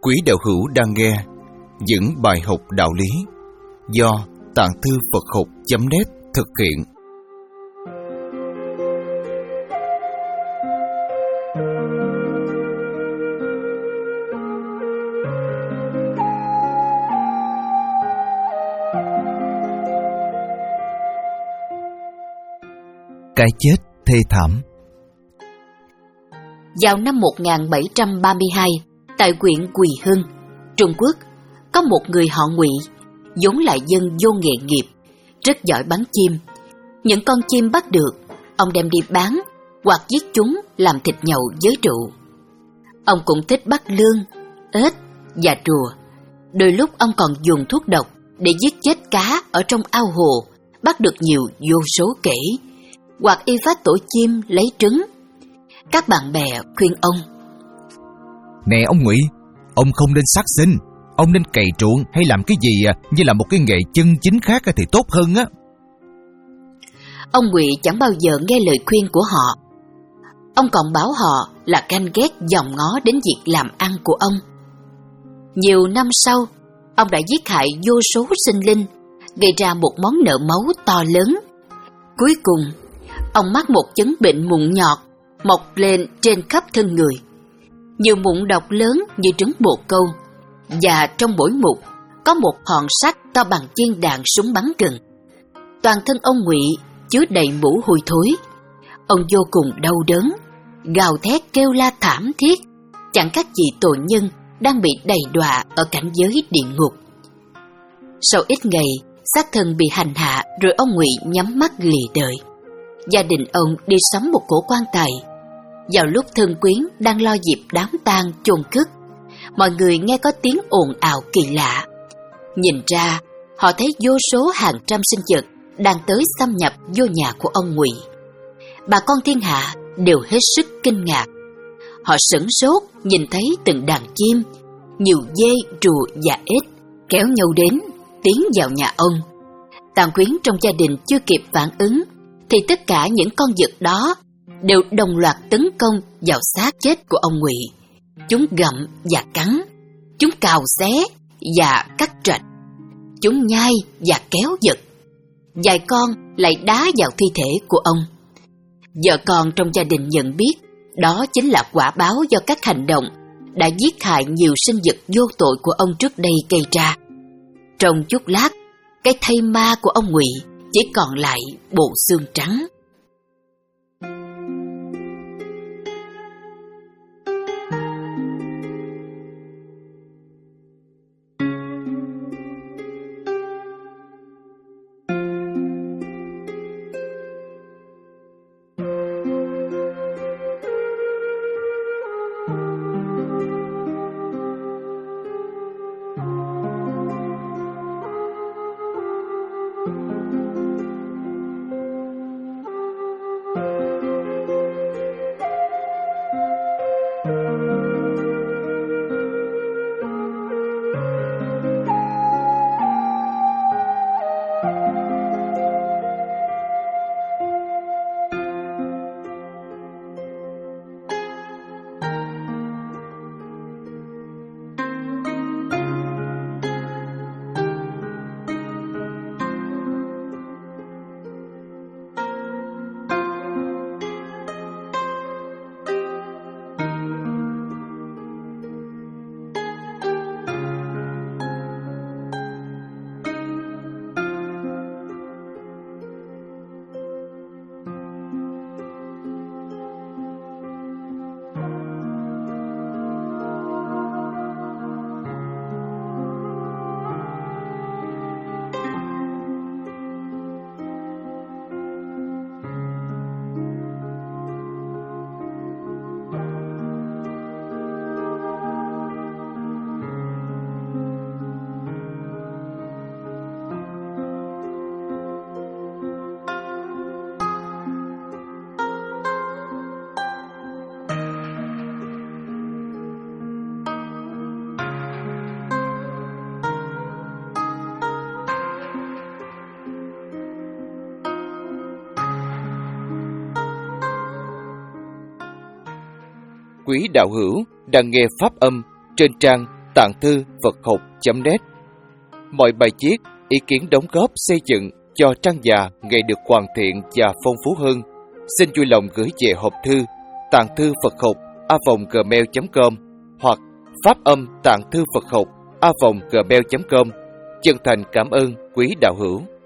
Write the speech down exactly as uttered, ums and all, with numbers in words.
Quý đạo hữu đang nghe những bài học đạo lý do Tạng Thư Phật Học chấm net thực hiện. Cái chết thê thảm. Vào năm một nghìn bảy trăm ba mươi hai, tại huyện Quỳ Hưng, Trung Quốc, có một người họ Ngụy, vốn là dân vô nghề nghiệp, rất giỏi bắn chim. Những con chim bắt được, ông đem đi bán hoặc giết chúng làm thịt nhậu với rượu. Ông cũng thích bắt lươn, ếch và rùa. Đôi lúc ông còn dùng thuốc độc để giết chết cá ở trong ao hồ, bắt được nhiều vô số kể, hoặc y phát tổ chim lấy trứng. Các bạn bè khuyên ông: Nè ông Ngụy, ông không nên sát sinh, ông nên cày ruộng hay làm cái gì như là một cái nghề chân chính khác thì tốt hơn á. Ông Ngụy chẳng bao giờ nghe lời khuyên của họ. Ông còn bảo họ là ganh ghét dòm ngó đến việc làm ăn của ông. Nhiều năm sau, ông đã giết hại vô số sinh linh, gây ra một món nợ máu to lớn. Cuối cùng, ông mắc một chứng bệnh mụn nhọt mọc lên trên khắp thân người. Nhiều mụn độc lớn như trứng bồ câu, và trong mỗi mụn có một hòn sắt to bằng viên đạn súng bắn gần. Toàn thân ông Ngụy chứa đầy mủ hôi thối. Ông vô cùng đau đớn, gào thét kêu la thảm thiết, chẳng khác gì tội nhân đang bị đầy đọa ở cảnh giới địa ngục. Sau ít ngày, xác thân bị hành hạ, rồi ông Ngụy nhắm mắt lìa đời. Gia đình ông đi sắm một cỗ quan tài. Vào lúc thân quyến đang lo dịp đám tang chôn cất, mọi người nghe có tiếng ồn ào kỳ lạ. Nhìn ra, họ thấy vô số hàng trăm sinh vật đang tới xâm nhập vô nhà của ông Ngụy. Bà con thiên hạ đều hết sức kinh ngạc. Họ sửng sốt nhìn thấy từng đàn chim, nhiều dê, rùa và ếch kéo nhau đến, tiến vào nhà ông. Tàn quyến trong gia đình chưa kịp phản ứng, thì tất cả những con vật đó đều đồng loạt tấn công vào xác chết của ông Ngụy. Chúng gặm và cắn, chúng cào xé và cắt rạch, chúng nhai và kéo giật. Vài con lại đá vào thi thể của ông. Vợ con trong gia đình nhận biết đó chính là quả báo do các hành động đã giết hại nhiều sinh vật vô tội của ông trước đây gây ra. Trong chút lát, cái thây ma của ông Ngụy chỉ còn lại bộ xương trắng. Quý đạo hữu đang nghe pháp âm trên trang tạng thư Phật học chấm net. Mọi bài viết, ý kiến đóng góp xây dựng cho trang già ngày được hoàn thiện và phong phú hơn, xin vui lòng gửi về hộp thư tạng thư Phật học a vòng gmail chấm com hoặc phát âm tạng thư Phật học a vòng gmail chấm com. Chân thành cảm ơn quý đạo hữu.